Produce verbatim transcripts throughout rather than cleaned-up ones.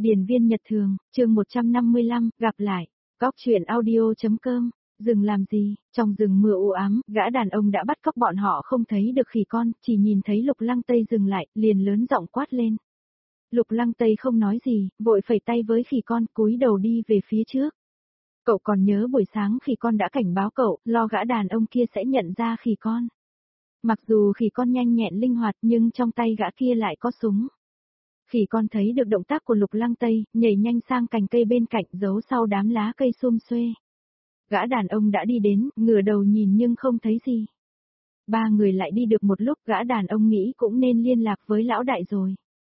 Điền viên Nhật Thường, chương một trăm năm mươi lăm, gặp lại. Góc truyện audio.com. Rừng làm gì? Trong rừng mưa u ám, gã đàn ông đã bắt cóc bọn họ không thấy được khỉ con, chỉ nhìn thấy Lục Lăng Tây dừng lại, liền lớn giọng quát lên. Lục Lăng Tây không nói gì, vội phẩy tay với khỉ con, cúi đầu đi về phía trước. Cậu còn nhớ buổi sáng khỉ con đã cảnh báo cậu, lo gã đàn ông kia sẽ nhận ra khỉ con. Mặc dù khỉ con nhanh nhẹn linh hoạt nhưng trong tay gã kia lại có súng. Khỉ con thấy được động tác của Lục Lăng Tây, nhảy nhanh sang cành cây bên cạnh giấu sau đám lá cây sum xuê. Gã đàn ông đã đi đến, ngửa đầu nhìn nhưng không thấy gì. Ba người lại đi được một lúc, gã đàn ông nghĩ cũng nên liên lạc với lão đại rồi.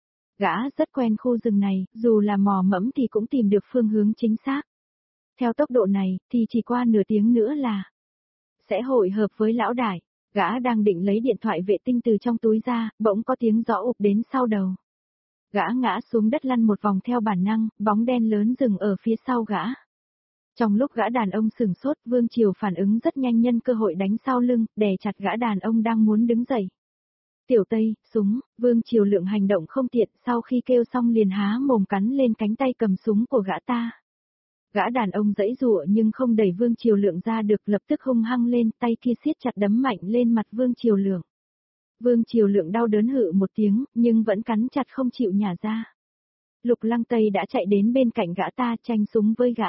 Gã rất quen khu rừng này, dù là mò mẫm thì cũng tìm được phương hướng chính xác. Theo tốc độ này, thì chỉ qua nửa tiếng nữa là sẽ hội hợp với lão đại. Gã đang định lấy điện thoại vệ tinh từ trong túi ra, bỗng có tiếng gió ụp đến sau đầu. Gã ngã xuống đất lăn một vòng theo bản năng, bóng đen lớn dừng ở phía sau gã. Trong lúc gã đàn ông sửng sốt, Vương Triều phản ứng rất nhanh, nhân cơ hội đánh sau lưng, đè chặt gã đàn ông đang muốn đứng dậy. Tiểu Tây, súng, Vương Triều Lượng hành động không tiện, sau khi kêu xong liền há mồm cắn lên cánh tay cầm súng của gã ta. Gã đàn ông giãy giụa nhưng không đẩy Vương Triều Lượng ra được, lập tức hung hăng lên, tay kia siết chặt đấm mạnh lên mặt Vương Triều Lượng. Vương Triều Lượng đau đớn hự một tiếng, nhưng vẫn cắn chặt không chịu nhả ra. Lục Lăng Tây đã chạy đến bên cạnh gã ta tranh súng với gã.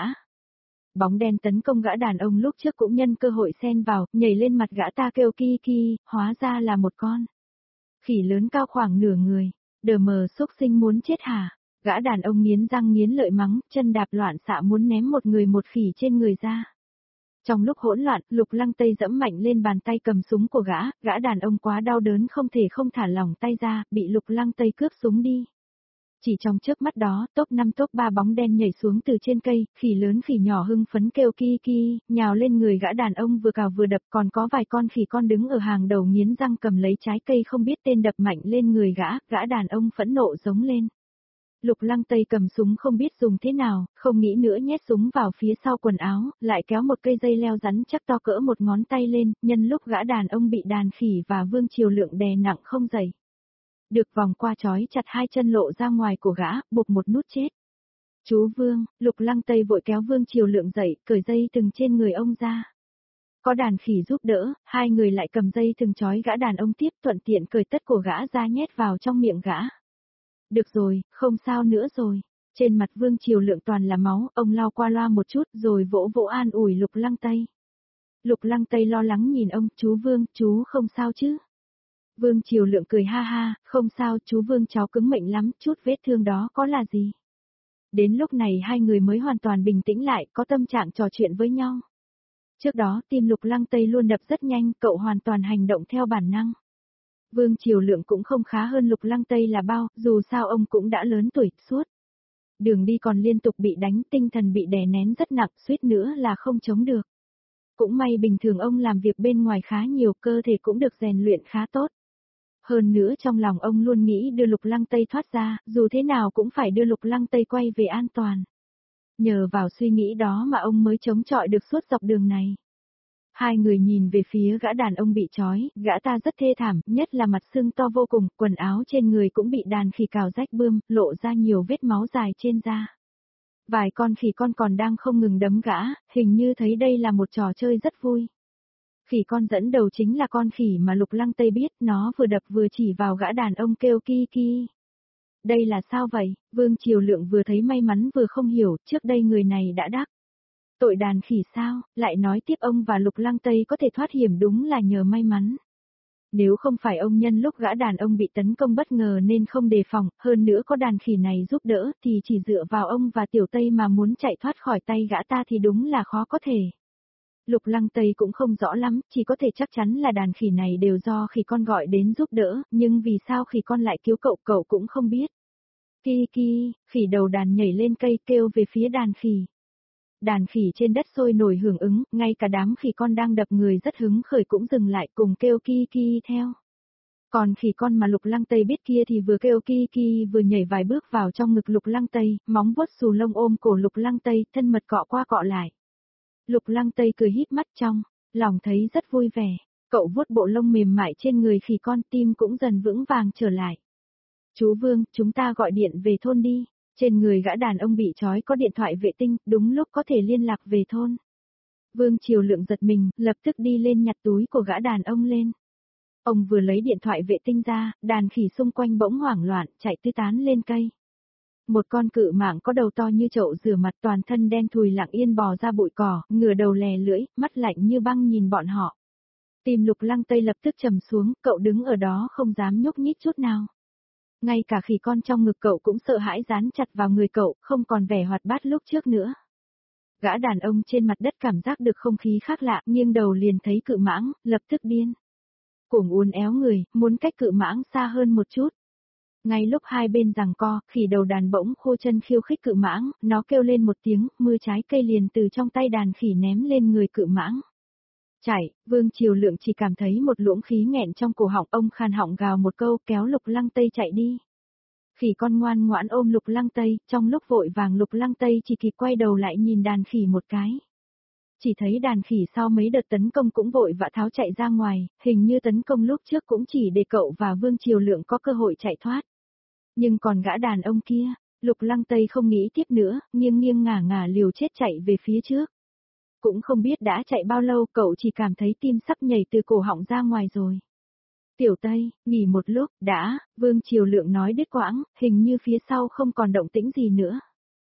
Bóng đen tấn công gã đàn ông lúc trước cũng nhân cơ hội xen vào, nhảy lên mặt gã ta kêu ki ki, hóa ra là một con khỉ lớn cao khoảng nửa người. Đờ mờ xúc sinh muốn chết hả? Gã đàn ông nghiến răng nghiến lợi mắng, chân đạp loạn xạ muốn ném một người một khỉ trên người ra. Trong lúc hỗn loạn, Lục Lăng Tây giẫm mạnh lên bàn tay cầm súng của gã, gã đàn ông quá đau đớn không thể không thả lỏng tay ra, bị Lục Lăng Tây cướp súng đi. Chỉ trong chớp mắt đó, top năm top ba bóng đen nhảy xuống từ trên cây, khỉ lớn khỉ nhỏ hưng phấn kêu ki ki, nhào lên người gã đàn ông vừa cào vừa đập, còn có vài con khỉ con đứng ở hàng đầu nghiến răng cầm lấy trái cây không biết tên đập mạnh lên người gã, gã đàn ông phẫn nộ giống lên. Lục Lăng Tây cầm súng không biết dùng thế nào, không nghĩ nữa nhét súng vào phía sau quần áo, lại kéo một cây dây leo rắn chắc to cỡ một ngón tay lên, nhân lúc gã đàn ông bị đàn khỉ và Vương Triều Lượng đè nặng không dậy. Được vòng qua trói chặt hai chân lộ ra ngoài của gã, buộc một nút chết. Chú Vương, Lục Lăng Tây vội kéo Vương Triều Lượng dậy, cởi dây thừng trên người ông ra. Có đàn khỉ giúp đỡ, hai người lại cầm dây thừng trói gã đàn ông tiếp, thuận tiện cởi tất của gã ra nhét vào trong miệng gã. Được rồi, không sao nữa rồi. Trên mặt Vương Triều Lượng toàn là máu, ông lau qua loa một chút rồi vỗ vỗ an ủi Lục Lăng Tây. Lục Lăng Tây lo lắng nhìn ông, chú Vương, chú không sao chứ? Vương Triều Lượng cười ha ha, không sao chú Vương, cháu cứng mệnh lắm, chút vết thương đó có là gì? Đến lúc này hai người mới hoàn toàn bình tĩnh lại, có tâm trạng trò chuyện với nhau. Trước đó tim Lục Lăng Tây luôn đập rất nhanh, cậu hoàn toàn hành động theo bản năng. Vương Triều Lượng cũng không khá hơn Lục Lăng Tây là bao, dù sao ông cũng đã lớn tuổi, suốt đường đi còn liên tục bị đánh, tinh thần bị đè nén rất nặng, suýt nữa là không chống được. Cũng may bình thường ông làm việc bên ngoài khá nhiều, cơ thể cũng được rèn luyện khá tốt. Hơn nữa trong lòng ông luôn nghĩ đưa Lục Lăng Tây thoát ra, dù thế nào cũng phải đưa Lục Lăng Tây quay về an toàn. Nhờ vào suy nghĩ đó mà ông mới chống chọi được suốt dọc đường này. Hai người nhìn về phía gã đàn ông bị trói, gã ta rất thê thảm, nhất là mặt sưng to vô cùng, quần áo trên người cũng bị đàn khỉ cào rách bươm, lộ ra nhiều vết máu dài trên da. Vài con khỉ con còn đang không ngừng đấm gã, hình như thấy đây là một trò chơi rất vui. Khỉ con dẫn đầu chính là con khỉ mà Lục Lăng Tây biết, nó vừa đập vừa chỉ vào gã đàn ông kêu ki ki. Đây là sao vậy? Vương Triều Lượng vừa thấy may mắn vừa không hiểu, trước đây người này đã đắc tội đàn khỉ sao, lại nói tiếp ông và Lục Lăng Tây có thể thoát hiểm đúng là nhờ may mắn. Nếu không phải ông nhân lúc gã đàn ông bị tấn công bất ngờ nên không đề phòng, hơn nữa có đàn khỉ này giúp đỡ thì chỉ dựa vào ông và Tiểu Tây mà muốn chạy thoát khỏi tay gã ta thì đúng là khó có thể. Lục Lăng Tây cũng không rõ lắm, chỉ có thể chắc chắn là đàn khỉ này đều do khỉ con gọi đến giúp đỡ, nhưng vì sao khỉ con lại cứu cậu cậu cũng không biết. Ki ki, khỉ đầu đàn nhảy lên cây kêu về phía đàn khỉ. Đàn khỉ trên đất sôi nổi hưởng ứng, ngay cả đám khỉ con đang đập người rất hứng khởi cũng dừng lại cùng kêu ki ki theo. Còn khỉ con mà Lục Lăng Tây biết kia thì vừa kêu ki ki vừa nhảy vài bước vào trong ngực Lục Lăng Tây, móng vuốt xù lông ôm cổ Lục Lăng Tây, thân mật cọ qua cọ lại. Lục Lăng Tây cười híp mắt trong, lòng thấy rất vui vẻ, cậu vuốt bộ lông mềm mại trên người khỉ con, tim cũng dần vững vàng trở lại. Chú Vương, chúng ta gọi điện về thôn đi. Trên người gã đàn ông bị trói có điện thoại vệ tinh, đúng lúc có thể liên lạc về thôn. Vương Triều Lượng giật mình, lập tức đi lên nhặt túi của gã đàn ông lên. Ông vừa lấy điện thoại vệ tinh ra, đàn khỉ xung quanh bỗng hoảng loạn, chạy tứ tán lên cây. Một con cự mảng có đầu to như chậu rửa mặt, toàn thân đen thùi lặng yên bò ra bụi cỏ, ngửa đầu lè lưỡi, mắt lạnh như băng nhìn bọn họ. Tim Lục Lăng Tây lập tức trầm xuống, cậu đứng ở đó không dám nhúc nhích chút nào. Ngay cả khỉ con trong ngực cậu cũng sợ hãi dán chặt vào người cậu, không còn vẻ hoạt bát lúc trước nữa. Gã đàn ông trên mặt đất cảm giác được không khí khác lạ, nghiêng đầu liền thấy cự mãng, lập tức điên. Cuồng uốn éo người, muốn cách cự mãng xa hơn một chút. Ngay lúc hai bên giằng co, khỉ đầu đàn bỗng khô chân khiêu khích cự mãng, nó kêu lên một tiếng, mưa trái cây liền từ trong tay đàn khỉ ném lên người cự mãng. Chạy, Vương Triều Lượng chỉ cảm thấy một luồng khí nghẹn trong cổ họng, ông khan họng gào một câu, kéo Lục Lăng Tây chạy đi. Khỉ con ngoan ngoãn ôm Lục Lăng Tây, trong lúc vội vàng Lục Lăng Tây chỉ kịp quay đầu lại nhìn đàn khỉ một cái. Chỉ thấy đàn khỉ sau mấy đợt tấn công cũng vội vã tháo chạy ra ngoài, hình như tấn công lúc trước cũng chỉ để cậu và Vương Triều Lượng có cơ hội chạy thoát. Nhưng còn gã đàn ông kia, Lục Lăng Tây không nghĩ tiếp nữa, nghiêng nghiêng ngả ngả liều chết chạy về phía trước. Cũng không biết đã chạy bao lâu, cậu chỉ cảm thấy tim sắp nhảy từ cổ họng ra ngoài rồi. Tiểu Tây, nghỉ một lúc, đã, Vương Triều Lượng nói đứt quãng, hình như phía sau không còn động tĩnh gì nữa.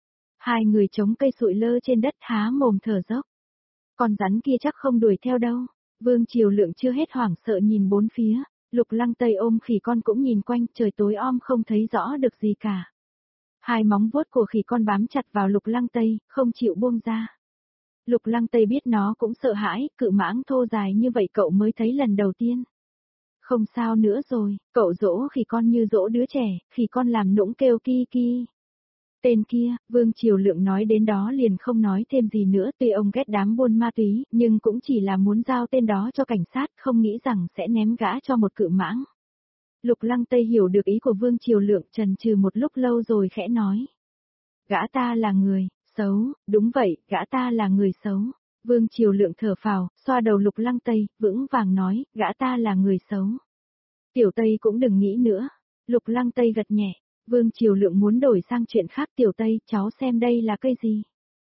Hai người chống cây sụi lơ trên đất há mồm thở dốc. Con rắn kia chắc không đuổi theo đâu. Vương Triều Lượng chưa hết hoảng sợ nhìn bốn phía, Lục Lăng Tây ôm khỉ con cũng nhìn quanh, trời tối om không thấy rõ được gì cả. Hai móng vuốt của khỉ con bám chặt vào Lục Lăng Tây, không chịu buông ra. Lục Lăng Tây biết nó cũng sợ hãi, cự mãng thô dài như vậy cậu mới thấy lần đầu tiên. Không sao nữa rồi, cậu dỗ khỉ con như dỗ đứa trẻ, khỉ con làm nũng kêu ki ki. Tên kia, Vương Triều Lượng nói đến đó liền không nói thêm gì nữa, tuy ông ghét đám buôn ma túy, nhưng cũng chỉ là muốn giao tên đó cho cảnh sát, không nghĩ rằng sẽ ném gã cho một cự mãng. Lục Lăng Tây hiểu được ý của Vương Triều Lượng, chần chừ một lúc lâu rồi khẽ nói. Gã ta là người xấu, đúng vậy, gã ta là người xấu. Vương Triều Lượng thở phào, xoa đầu Lục Lăng Tây, vững vàng nói, gã ta là người xấu. Tiểu Tây cũng đừng nghĩ nữa. Lục Lăng Tây gật nhẹ. Vương Triều Lượng muốn đổi sang chuyện khác. Tiểu Tây, cháu xem đây là cây gì?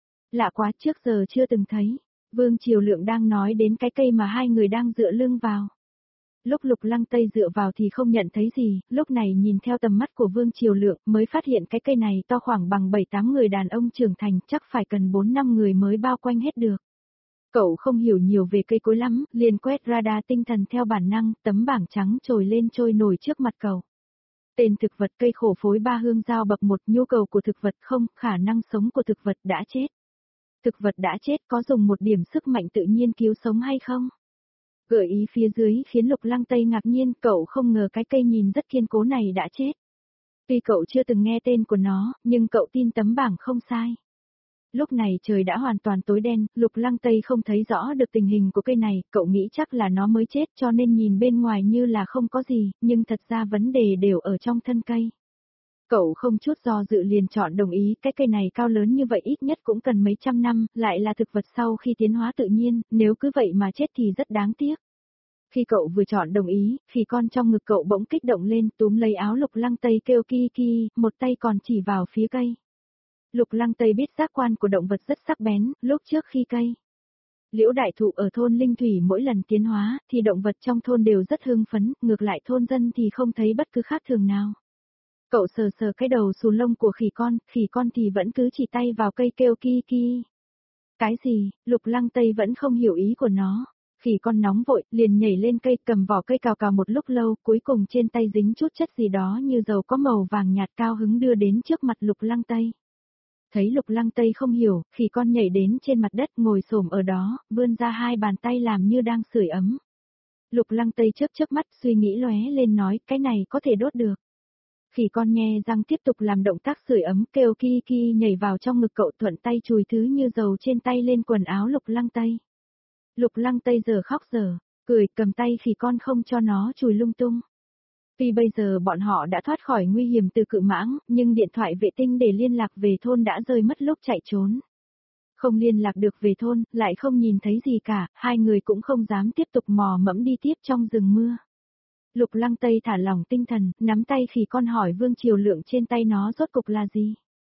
Lạ quá, trước giờ chưa từng thấy. Vương Triều Lượng đang nói đến cái cây mà hai người đang dựa lưng vào. Lúc Lục Lăng Tây dựa vào thì không nhận thấy gì, lúc này nhìn theo tầm mắt của Vương Triều Lượng mới phát hiện cái cây này to khoảng bằng bảy tám người đàn ông trưởng thành, chắc phải cần bốn năm người mới bao quanh hết được. Cậu không hiểu nhiều về cây cối lắm, liền quét radar tinh thần theo bản năng, tấm bảng trắng trồi lên trôi nổi trước mặt cậu. Tên thực vật cây khổ phối ba hương giao bậc một, nhu cầu của thực vật không, khả năng sống của thực vật đã chết. Thực vật đã chết có dùng một điểm sức mạnh tự nhiên cứu sống hay không? Gợi ý phía dưới khiến Lục Lăng Tây ngạc nhiên, cậu không ngờ cái cây nhìn rất kiên cố này đã chết. Tuy cậu chưa từng nghe tên của nó, nhưng cậu tin tấm bảng không sai. Lúc này trời đã hoàn toàn tối đen, Lục Lăng Tây không thấy rõ được tình hình của cây này, cậu nghĩ chắc là nó mới chết cho nên nhìn bên ngoài như là không có gì, nhưng thật ra vấn đề đều ở trong thân cây. Cậu không chút do dự liền chọn đồng ý, cái cây này cao lớn như vậy ít nhất cũng cần mấy trăm năm, lại là thực vật sau khi tiến hóa tự nhiên, nếu cứ vậy mà chết thì rất đáng tiếc. Khi cậu vừa chọn đồng ý, khỉ con trong ngực cậu bỗng kích động lên, túm lấy áo Lục Lăng Tây kêu ki ki, một tay còn chỉ vào phía cây. Lục Lăng Tây biết giác quan của động vật rất sắc bén, lúc trước khi cây liễu đại thụ ở thôn Linh Thủy mỗi lần tiến hóa, thì động vật trong thôn đều rất hưng phấn, ngược lại thôn dân thì không thấy bất cứ khác thường nào. Cậu sờ sờ cái đầu xù lông của khỉ con, khỉ con thì vẫn cứ chỉ tay vào cây kêu ki ki. Cái gì, Lục Lăng Tây vẫn không hiểu ý của nó. Khỉ con nóng vội, liền nhảy lên cây cầm vỏ cây cào cào một lúc lâu, cuối cùng trên tay dính chút chất gì đó như dầu có màu vàng nhạt, cao hứng đưa đến trước mặt Lục Lăng Tây. Thấy Lục Lăng Tây không hiểu, khỉ con nhảy đến trên mặt đất ngồi xổm ở đó, vươn ra hai bàn tay làm như đang sưởi ấm. Lục Lăng Tây chớp chớp mắt suy nghĩ lóe lên nói, cái này có thể đốt được. Khỉ con nhe răng tiếp tục làm động tác sưởi ấm, kêu ki ki nhảy vào trong ngực cậu, thuận tay chùi thứ như dầu trên tay lên quần áo Lục Lăng Tây. Lục Lăng Tây giờ khóc giờ cười, cầm tay khỉ con không cho nó chùi lung tung. Vì bây giờ bọn họ đã thoát khỏi nguy hiểm từ cự mãng, nhưng điện thoại vệ tinh để liên lạc về thôn đã rơi mất lúc chạy trốn. Không liên lạc được về thôn, lại không nhìn thấy gì cả, hai người cũng không dám tiếp tục mò mẫm đi tiếp trong rừng mưa. Lục Lăng Tây thả lỏng tinh thần, nắm tay khỉ con hỏi Vương Triều Lượng trên tay nó rốt cục là gì.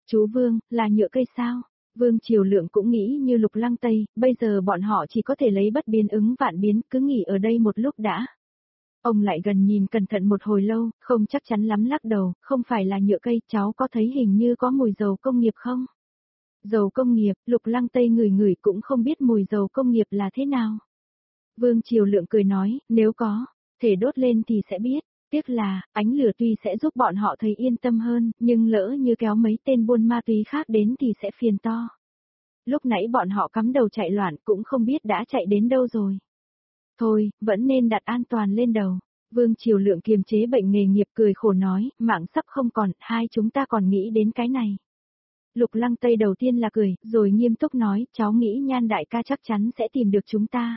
Chú Vương, là nhựa cây sao? Vương Triều Lượng cũng nghĩ như Lục Lăng Tây, bây giờ bọn họ chỉ có thể lấy bất biến ứng vạn biến, cứ nghỉ ở đây một lúc đã. Ông lại gần nhìn cẩn thận một hồi lâu, không chắc chắn lắm lắc đầu, không phải là nhựa cây, cháu có thấy hình như có mùi dầu công nghiệp không? Dầu công nghiệp, Lục Lăng Tây ngửi ngửi cũng không biết mùi dầu công nghiệp là thế nào. Vương Triều Lượng cười nói, nếu có, thể đốt lên thì sẽ biết. Tiếc là, ánh lửa tuy sẽ giúp bọn họ thấy yên tâm hơn, nhưng lỡ như kéo mấy tên buôn ma túy khác đến thì sẽ phiền to. Lúc nãy bọn họ cắm đầu chạy loạn cũng không biết đã chạy đến đâu rồi. Thôi, vẫn nên đặt an toàn lên đầu. Vương Triều Lượng kiềm chế bệnh nghề nghiệp cười khổ nói, mạng sắp không còn, hai chúng ta còn nghĩ đến cái này. Lục Lăng Tây đầu tiên là cười, rồi nghiêm túc nói, cháu nghĩ Nhan đại ca chắc chắn sẽ tìm được chúng ta.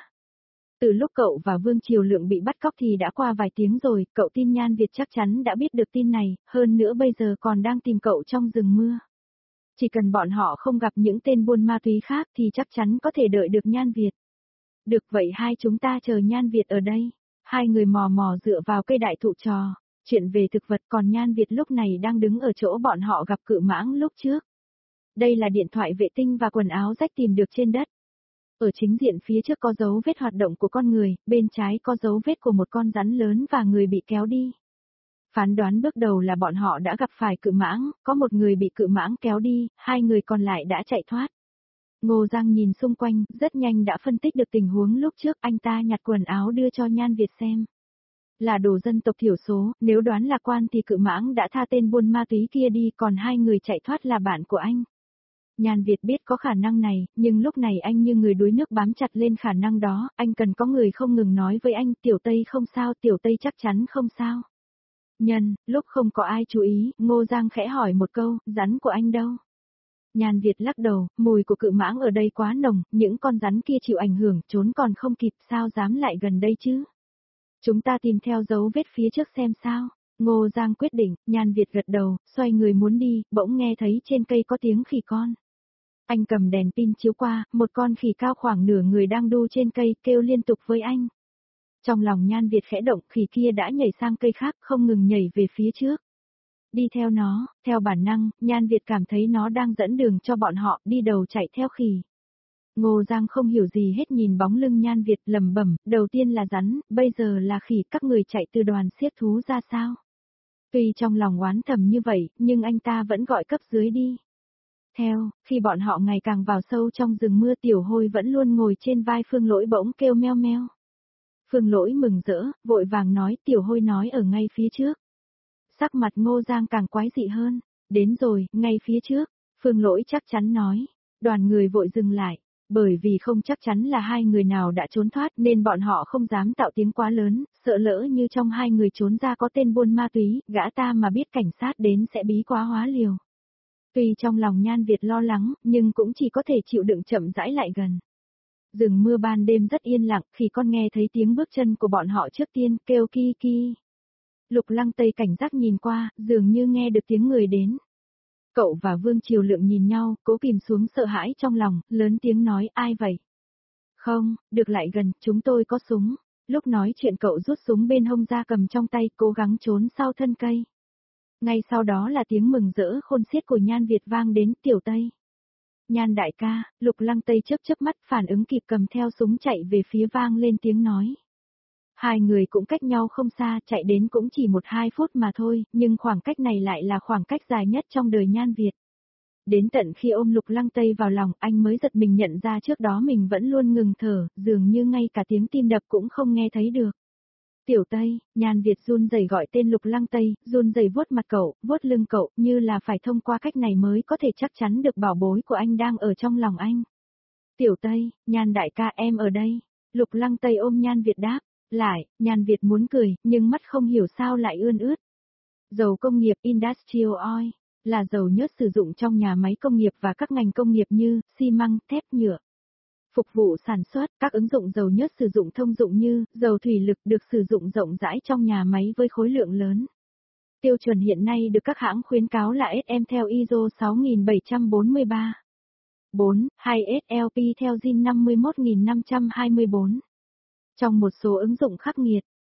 Từ lúc cậu và Vương Triều Lượng bị bắt cóc thì đã qua vài tiếng rồi, cậu tin Nhan Việt chắc chắn đã biết được tin này, hơn nữa bây giờ còn đang tìm cậu trong rừng mưa. Chỉ cần bọn họ không gặp những tên buôn ma túy khác thì chắc chắn có thể đợi được Nhan Việt. Được vậy hai chúng ta chờ Nhan Việt ở đây. Hai người mò mò dựa vào cây đại thụ trò, chuyện về thực vật còn Nhan Việt lúc này đang đứng ở chỗ bọn họ gặp cự mãng lúc trước. Đây là điện thoại vệ tinh và quần áo rách tìm được trên đất. Ở chính diện phía trước có dấu vết hoạt động của con người, bên trái có dấu vết của một con rắn lớn và người bị kéo đi. Phán đoán bước đầu là bọn họ đã gặp phải cự mãng, có một người bị cự mãng kéo đi, hai người còn lại đã chạy thoát. Ngô Giang nhìn xung quanh, rất nhanh đã phân tích được tình huống lúc trước, anh ta nhặt quần áo đưa cho Nhan Việt xem. Là đồ dân tộc thiểu số, nếu đoán lạc quan thì cự mãng đã tha tên buôn ma túy kia đi, còn hai người chạy thoát là bạn của anh. Nhan Việt biết có khả năng này, nhưng lúc này anh như người đuối nước bám chặt lên khả năng đó, anh cần có người không ngừng nói với anh, Tiểu Tây không sao, Tiểu Tây chắc chắn không sao. Nhân, lúc không có ai chú ý, Ngô Giang khẽ hỏi một câu, rắn của anh đâu? Nhan Việt lắc đầu, mùi của cự mãng ở đây quá nồng, những con rắn kia chịu ảnh hưởng, trốn còn không kịp, sao dám lại gần đây chứ? Chúng ta tìm theo dấu vết phía trước xem sao. Ngô Giang quyết định, Nhan Việt gật đầu, xoay người muốn đi, bỗng nghe thấy trên cây có tiếng khỉ con. Anh cầm đèn pin chiếu qua, một con khỉ cao khoảng nửa người đang đu trên cây, kêu liên tục với anh. Trong lòng Nhan Việt khẽ động, khỉ kia đã nhảy sang cây khác, không ngừng nhảy về phía trước. Đi theo nó, theo bản năng, Nhan Việt cảm thấy nó đang dẫn đường cho bọn họ, đi đầu chạy theo khỉ. Ngô Giang không hiểu gì hết nhìn bóng lưng Nhan Việt lẩm bẩm, đầu tiên là rắn, bây giờ là khỉ, các người chạy từ đoàn xiếc thú ra sao? Tuy trong lòng oán thầm như vậy, nhưng anh ta vẫn gọi cấp dưới đi. Theo, khi bọn họ ngày càng vào sâu trong rừng mưa, Tiểu Hôi vẫn luôn ngồi trên vai Phương Lỗi bỗng kêu meo meo. Phương Lỗi mừng rỡ, vội vàng nói, Tiểu Hôi nói ở ngay phía trước. Sắc mặt Ngô Giang càng quái dị hơn, đến rồi, ngay phía trước, Phương Lỗi chắc chắn nói. Đoàn người vội dừng lại, bởi vì không chắc chắn là hai người nào đã trốn thoát nên bọn họ không dám tạo tiếng quá lớn, sợ lỡ như trong hai người trốn ra có tên buôn ma túy, gã ta mà biết cảnh sát đến sẽ bí quá hóa liều. Tuy trong lòng Nhan Việt lo lắng, nhưng cũng chỉ có thể chịu đựng chậm rãi lại gần. Rừng mưa ban đêm rất yên lặng, khi con nghe thấy tiếng bước chân của bọn họ trước tiên, kêu ki ki. Lục Lăng Tây cảnh giác nhìn qua, dường như nghe được tiếng người đến. Cậu và Vương Triều Lượng nhìn nhau, cố kìm xuống sợ hãi trong lòng, lớn tiếng nói, ai vậy? Không, được lại gần, chúng tôi có súng. Lúc nói chuyện cậu rút súng bên hông ra cầm trong tay, cố gắng trốn sau thân cây. Ngay sau đó là tiếng mừng rỡ khôn xiết của Nhan Việt vang đến, Tiểu Tây. Nhan đại ca, Lục Lăng Tây chớp chớp mắt phản ứng kịp cầm theo súng chạy về phía vang lên tiếng nói. Hai người cũng cách nhau không xa, chạy đến cũng chỉ một hai phút mà thôi, nhưng khoảng cách này lại là khoảng cách dài nhất trong đời Nhan Việt. Đến tận khi ôm Lục Lăng Tây vào lòng, anh mới giật mình nhận ra trước đó mình vẫn luôn ngừng thở, dường như ngay cả tiếng tim đập cũng không nghe thấy được. Tiểu Tây, Nhan Việt run rẩy gọi tên Lục Lăng Tây, run rẩy vuốt mặt cậu, vuốt lưng cậu, như là phải thông qua cách này mới có thể chắc chắn được bảo bối của anh đang ở trong lòng anh. Tiểu Tây, Nhan đại ca em ở đây. Lục Lăng Tây ôm Nhan Việt đáp. Lại, Nhan Việt muốn cười, nhưng mắt không hiểu sao lại ươn ướt. Dầu công nghiệp Industrial Oil là dầu nhớt sử dụng trong nhà máy công nghiệp và các ngành công nghiệp như xi măng, thép, nhựa. Phục vụ sản xuất, các ứng dụng dầu nhớt sử dụng thông dụng như dầu thủy lực được sử dụng rộng rãi trong nhà máy với khối lượng lớn. Tiêu chuẩn hiện nay được các hãng khuyến cáo là ét em theo i ét ô sáu bảy bốn ba. bốn, hay ét lờ pê theo gi en năm mốt năm hai bốn. Trong một số ứng dụng khắc nghiệt,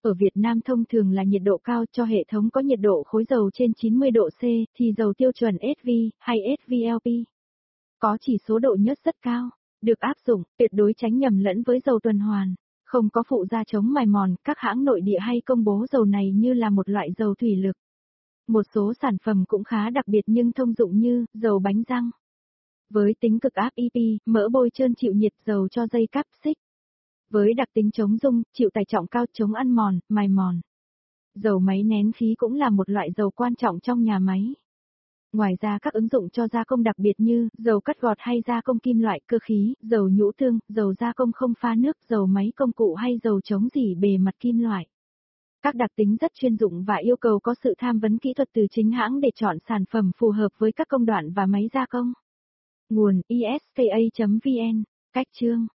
Ở Việt Nam thông thường là nhiệt độ cao cho hệ thống có nhiệt độ khối dầu trên chín mươi độ C, thì dầu tiêu chuẩn ét vê hay ét vê lờ pê có chỉ số độ nhớt rất cao, được áp dụng, tuyệt đối tránh nhầm lẫn với dầu tuần hoàn, không có phụ gia chống mài mòn, các hãng nội địa hay công bố dầu này như là một loại dầu thủy lực. Một số sản phẩm cũng khá đặc biệt nhưng thông dụng như dầu bánh răng. Với tính cực áp e pê, mỡ bôi trơn chịu nhiệt, dầu cho dây cáp xích. Với đặc tính chống rung, chịu tải trọng cao, chống ăn mòn, mài mòn. Dầu máy nén khí cũng là một loại dầu quan trọng trong nhà máy. Ngoài ra các ứng dụng cho gia công đặc biệt như dầu cắt gọt hay gia công kim loại, cơ khí, dầu nhũ tương, dầu gia công không pha nước, dầu máy công cụ hay dầu chống rỉ bề mặt kim loại. Các đặc tính rất chuyên dụng và yêu cầu có sự tham vấn kỹ thuật từ chính hãng để chọn sản phẩm phù hợp với các công đoạn và máy gia công. Nguồn i ét ca chấm vê en, cách chương